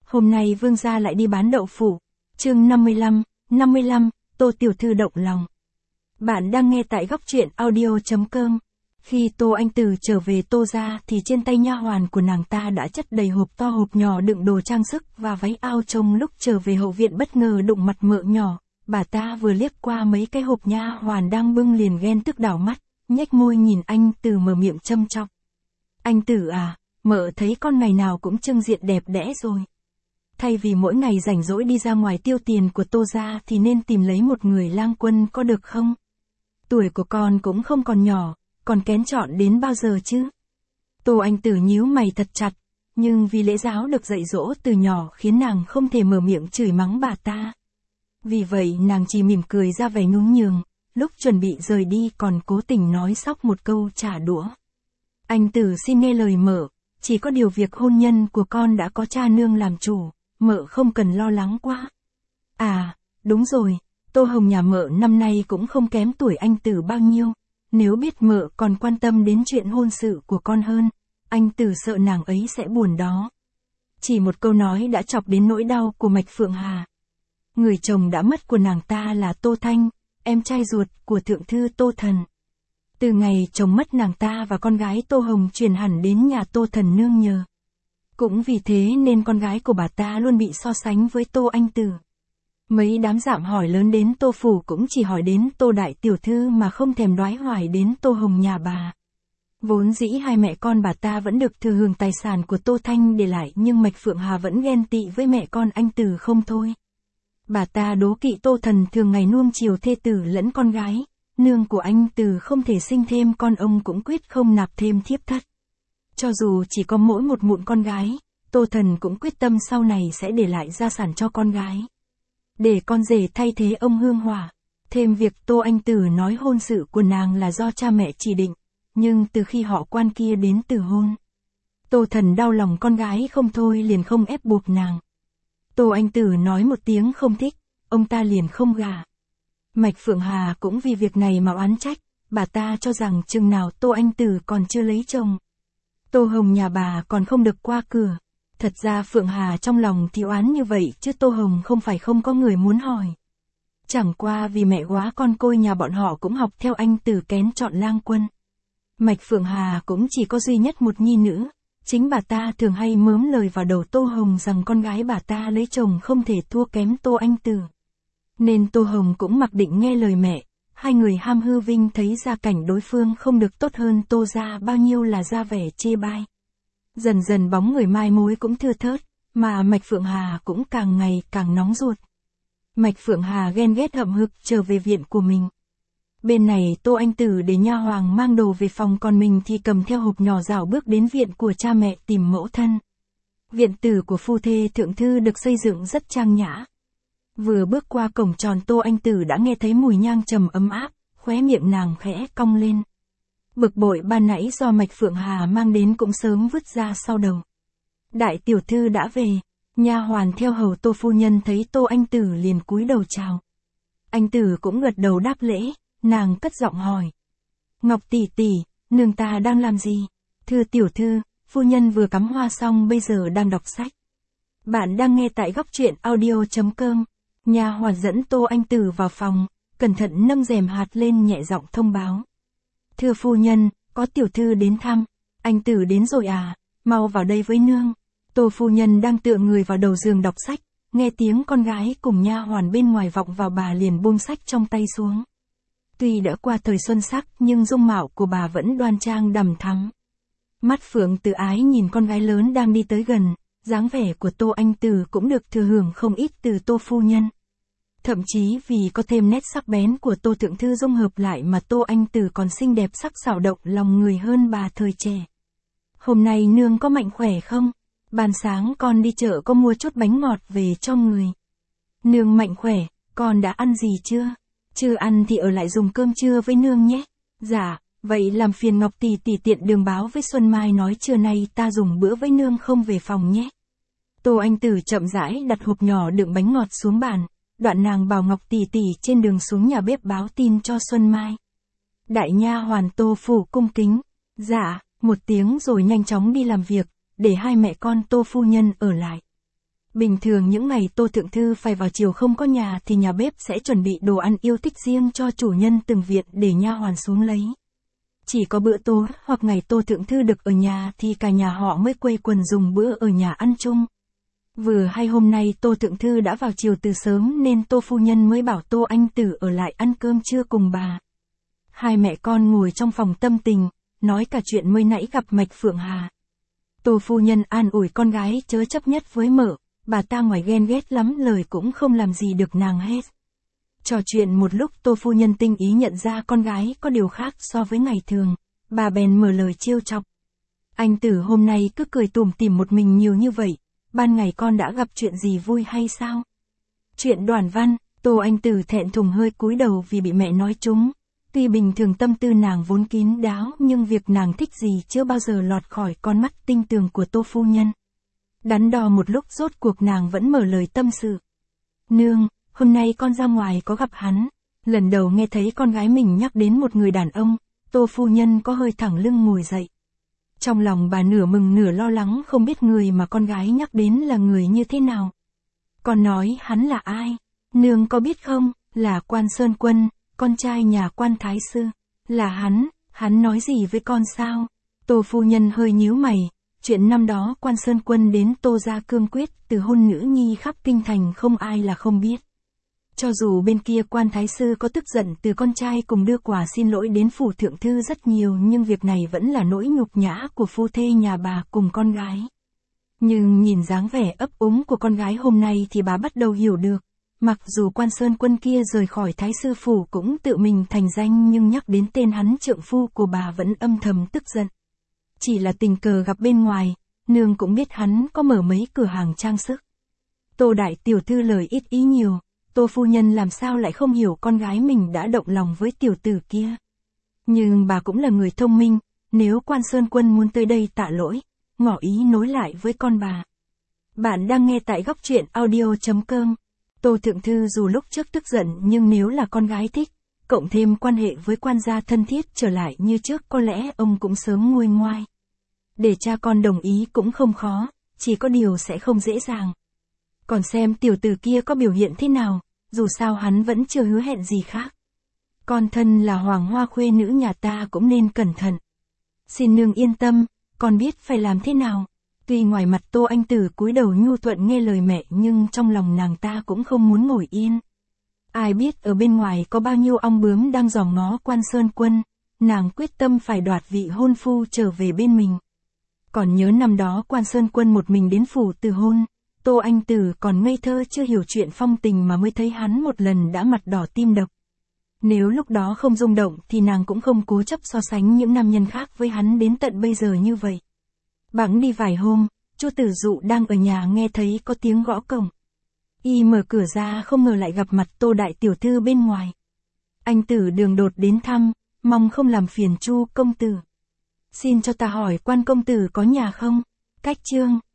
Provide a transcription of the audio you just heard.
Hôm nay Vương gia lại đi bán đậu phụ. Chương 55, Tô tiểu thư động lòng. Bạn đang nghe tại góc truyện audio.com. Khi Tô Anh Tử trở về Tô gia thì trên tay nha hoàn của nàng ta đã chất đầy hộp to hộp nhỏ đựng đồ trang sức và váy ao trông lúc trở về hậu viện bất ngờ đụng mặt Mợ nhỏ. Bà ta vừa liếc qua mấy cái hộp nha hoàn đang bưng liền ghen tức đảo mắt, nhếch môi nhìn anh Tử mở miệng châm chọc. Anh Tử à, Mợ thấy con ngày nào cũng trưng diện đẹp đẽ rồi. Thay vì mỗi ngày rảnh rỗi đi ra ngoài tiêu tiền của Tô gia thì nên tìm lấy một người lang quân có được không? Tuổi của con cũng không còn nhỏ, còn kén chọn đến bao giờ chứ? Tô Anh Tử nhíu mày thật chặt, nhưng vì lễ giáo được dạy dỗ từ nhỏ khiến nàng không thể mở miệng chửi mắng bà ta. Vì vậy nàng chỉ mỉm cười ra vẻ nhún nhường, lúc chuẩn bị rời đi còn cố tình nói xóc một câu trả đũa. Anh Tử xin nghe lời Mợ, chỉ có điều việc hôn nhân của con đã có cha nương làm chủ, Mợ không cần lo lắng quá. À, đúng rồi, Tô Hồng nhà Mợ năm nay cũng không kém tuổi anh Tử bao nhiêu, nếu biết Mợ còn quan tâm đến chuyện hôn sự của con hơn, anh Tử sợ nàng ấy sẽ buồn đó. Chỉ một câu nói đã chọc đến nỗi đau của Mạch Phượng Hà. Người chồng đã mất của nàng ta là Tô Thanh, em trai ruột của thượng thư Tô Thần. Từ ngày chồng mất nàng ta và con gái Tô Hồng chuyển hẳn đến nhà Tô Thần nương nhờ. Cũng vì thế nên con gái của bà ta luôn bị so sánh với Tô Anh Tử. Mấy đám dạm hỏi lớn đến Tô Phủ cũng chỉ hỏi đến Tô Đại Tiểu Thư mà không thèm đoái hoài đến Tô Hồng nhà bà. Vốn dĩ hai mẹ con bà ta vẫn được thừa hưởng tài sản của Tô Thanh để lại nhưng Mạch Phượng Hà vẫn ghen tị với mẹ con anh Tử không thôi. Bà ta đố kỵ Tô Thần thường ngày nuông chiều thê tử lẫn con gái, nương của anh Tử không thể sinh thêm con ông cũng quyết không nạp thêm thiếp thất. Cho dù chỉ có mỗi một mụn con gái, Tô Thần cũng quyết tâm sau này sẽ để lại gia sản cho con gái. Để con rể thay thế ông Hương Hỏa. Thêm việc Tô Anh Tử nói hôn sự của nàng là do cha mẹ chỉ định, nhưng từ khi họ quan kia đến từ hôn, Tô Thần đau lòng con gái không thôi liền không ép buộc nàng. Tô Anh Tử nói một tiếng không thích, ông ta liền không gả. Mạch Phượng Hà cũng vì việc này mà oán trách, bà ta cho rằng chừng nào Tô Anh Tử còn chưa lấy chồng, Tô Hồng nhà bà còn không được qua cửa. Thật ra Phượng Hà trong lòng thì oán như vậy chứ Tô Hồng không phải không có người muốn hỏi. Chẳng qua vì mẹ góa con côi nhà bọn họ cũng học theo anh Tử kén chọn lang quân. Mạch Phượng Hà cũng chỉ có duy nhất một nhi nữ, chính bà ta thường hay mớm lời vào đầu Tô Hồng rằng con gái bà ta lấy chồng không thể thua kém Tô Anh Tử. Nên Tô Hồng cũng mặc định nghe lời mẹ, hai người ham hư vinh thấy gia cảnh đối phương không được tốt hơn Tô gia bao nhiêu là ra vẻ chê bai. Dần dần bóng người mai mối cũng thưa thớt, mà Mạch Phượng Hà cũng càng ngày càng nóng ruột. Mạch Phượng Hà ghen ghét hậm hực trở về viện của mình. Bên này Tô Anh Tử để nha hoàng mang đồ về phòng còn mình thì cầm theo hộp nhỏ rảo bước đến viện của cha mẹ tìm mẫu thân. Viện tử của phu thê thượng thư được xây dựng rất trang nhã. Vừa bước qua cổng tròn Tô Anh Tử đã nghe thấy mùi nhang trầm ấm áp, khóe miệng nàng khẽ cong lên. Bực bội ban nãy do Mạch Phượng Hà mang đến cũng sớm vứt ra sau đầu. Đại tiểu thư đã về, nha hoàn theo hầu Tô phu nhân thấy Tô Anh Tử liền cúi đầu chào. Anh Tử cũng gật đầu đáp lễ, nàng cất giọng hỏi. Ngọc tỷ tỷ, nương ta đang làm gì? Thưa tiểu thư, phu nhân vừa cắm hoa xong bây giờ đang đọc sách. Bạn đang nghe tại góc truyện audio.com. Nha hoàn dẫn Tô Anh Tử vào phòng, cẩn thận nâng rèm hạt lên nhẹ giọng thông báo. Thưa phu nhân, có tiểu thư đến thăm. Anh Tử đến rồi à, mau vào đây với nương. Tô phu nhân đang tựa người vào đầu giường đọc sách, nghe tiếng con gái cùng nha hoàn bên ngoài vọng vào bà liền buông sách trong tay xuống. Tuy đã qua thời xuân sắc nhưng dung mạo của bà vẫn đoan trang đằm thắm. Mắt phượng tự ái nhìn con gái lớn đang đi tới gần, dáng vẻ của Tô Anh Tử cũng được thừa hưởng không ít từ Tô phu nhân. Thậm chí vì có thêm nét sắc bén của Tô thượng thư dung hợp lại mà Tô Anh Tử còn xinh đẹp sắc sảo động lòng người hơn bà thời trẻ. Hôm nay nương có mạnh khỏe không? Ban sáng con đi chợ có mua chút bánh ngọt về cho người. Nương mạnh khỏe, con đã ăn gì chưa? Chưa ăn thì ở lại dùng cơm trưa với nương nhé. Dạ, vậy làm phiền Ngọc tỷ tỷ tiện đường báo với Xuân Mai nói trưa nay ta dùng bữa với nương không về phòng nhé. Tô Anh Tử chậm rãi đặt hộp nhỏ đựng bánh ngọt xuống bàn. Đoạn nàng bảo Ngọc tỷ tỷ trên đường xuống nhà bếp báo tin cho Xuân Mai. Đại nha hoàn Tô phủ cung kính. Dạ, một tiếng rồi nhanh chóng đi làm việc, để hai mẹ con Tô phu nhân ở lại. Bình thường những ngày Tô Thượng Thư phải vào chiều không có nhà thì nhà bếp sẽ chuẩn bị đồ ăn yêu thích riêng cho chủ nhân từng viện để nha hoàn xuống lấy. Chỉ có bữa tối hoặc ngày Tô Thượng Thư được ở nhà thì cả nhà họ mới quây quần dùng bữa ở nhà ăn chung. Vừa hay hôm nay Tô Thượng Thư đã vào chiều từ sớm nên Tô phu nhân mới bảo Tô Anh Tử ở lại ăn cơm trưa cùng bà. Hai mẹ con ngồi trong phòng tâm tình, nói cả chuyện mới nãy gặp Mạch Phượng Hà. Tô phu nhân an ủi con gái chớ chấp nhất với mợ, bà ta ngoài ghen ghét lắm lời cũng không làm gì được nàng hết. Trò chuyện một lúc Tô phu nhân tinh ý nhận ra con gái có điều khác so với ngày thường, bà bèn mở lời trêu chọc. Anh Tử hôm nay cứ cười tủm tỉm một mình nhiều như vậy, ban ngày con đã gặp chuyện gì vui hay sao? Chuyện Đoàn Văn, Tô Anh Tử thẹn thùng hơi cúi đầu vì bị mẹ nói trúng. Tuy bình thường tâm tư nàng vốn kín đáo nhưng việc nàng thích gì chưa bao giờ lọt khỏi con mắt tinh tường của Tô phu nhân. Đắn đo một lúc rốt cuộc nàng vẫn mở lời tâm sự. Nương, hôm nay con ra ngoài có gặp hắn. Lần đầu nghe thấy con gái mình nhắc đến một người đàn ông, Tô phu nhân có hơi thẳng lưng ngồi dậy. Trong lòng bà nửa mừng nửa lo lắng không biết người mà con gái nhắc đến là người như thế nào. Con nói hắn là ai? Nương có biết không, là Quan Sơn Quân, con trai nhà Quan Thái Sư. Là hắn nói gì với con sao? Tô phu nhân hơi nhíu mày, chuyện năm đó Quan Sơn Quân đến Tô gia cương quyết từ hôn nữ nhi khắp kinh thành không ai là không biết. Cho dù bên kia Quan Thái Sư có tức giận từ con trai cùng đưa quà xin lỗi đến phủ thượng thư rất nhiều nhưng việc này vẫn là nỗi nhục nhã của phu thê nhà bà cùng con gái. Nhưng nhìn dáng vẻ ấp úng của con gái hôm nay thì bà bắt đầu hiểu được. Mặc dù Quan Sơn Quân kia rời khỏi Thái Sư phủ cũng tự mình thành danh nhưng nhắc đến tên hắn trượng phu của bà vẫn âm thầm tức giận. Chỉ là tình cờ gặp bên ngoài, nương cũng biết hắn có mở mấy cửa hàng trang sức. Tô đại tiểu thư lời ít ý nhiều, Tô phu nhân làm sao lại không hiểu con gái mình đã động lòng với tiểu tử kia. Nhưng bà cũng là người thông minh, nếu Quan Sơn Quân muốn tới đây tạ lỗi, ngỏ ý nối lại với con bà. Bạn đang nghe tại góc truyện audio.com. Tô Thượng Thư dù lúc trước tức giận nhưng nếu là con gái thích, cộng thêm quan hệ với quan gia thân thiết trở lại như trước có lẽ ông cũng sớm nguôi ngoai. Để cha con đồng ý cũng không khó, chỉ có điều sẽ không dễ dàng. Còn xem tiểu tử kia có biểu hiện thế nào, dù sao hắn vẫn chưa hứa hẹn gì khác. Con thân là hoàng hoa khuê nữ nhà ta cũng nên cẩn thận. Xin nương yên tâm, con biết phải làm thế nào. Tuy ngoài mặt Tô Anh Tử cúi đầu nhu thuận nghe lời mẹ nhưng trong lòng nàng ta cũng không muốn ngồi yên. Ai biết ở bên ngoài có bao nhiêu ong bướm đang dòm ngó Quan Sơn Quân, nàng quyết tâm phải đoạt vị hôn phu trở về bên mình. Còn nhớ năm đó Quan Sơn Quân một mình đến phủ từ hôn, Tô Anh Tử còn ngây thơ chưa hiểu chuyện phong tình mà mới thấy hắn một lần đã mặt đỏ tim đập. Nếu lúc đó không rung động thì nàng cũng không cố chấp so sánh những nam nhân khác với hắn đến tận bây giờ như vậy. Bẵng đi vài hôm, Chu Tử Dụ đang ở nhà nghe thấy có tiếng gõ cổng. Y mở cửa ra không ngờ lại gặp mặt Tô đại tiểu thư bên ngoài. Anh Tử đường đột đến thăm, mong không làm phiền Chu công tử. Xin cho ta hỏi Quan công tử có nhà không? Cách chương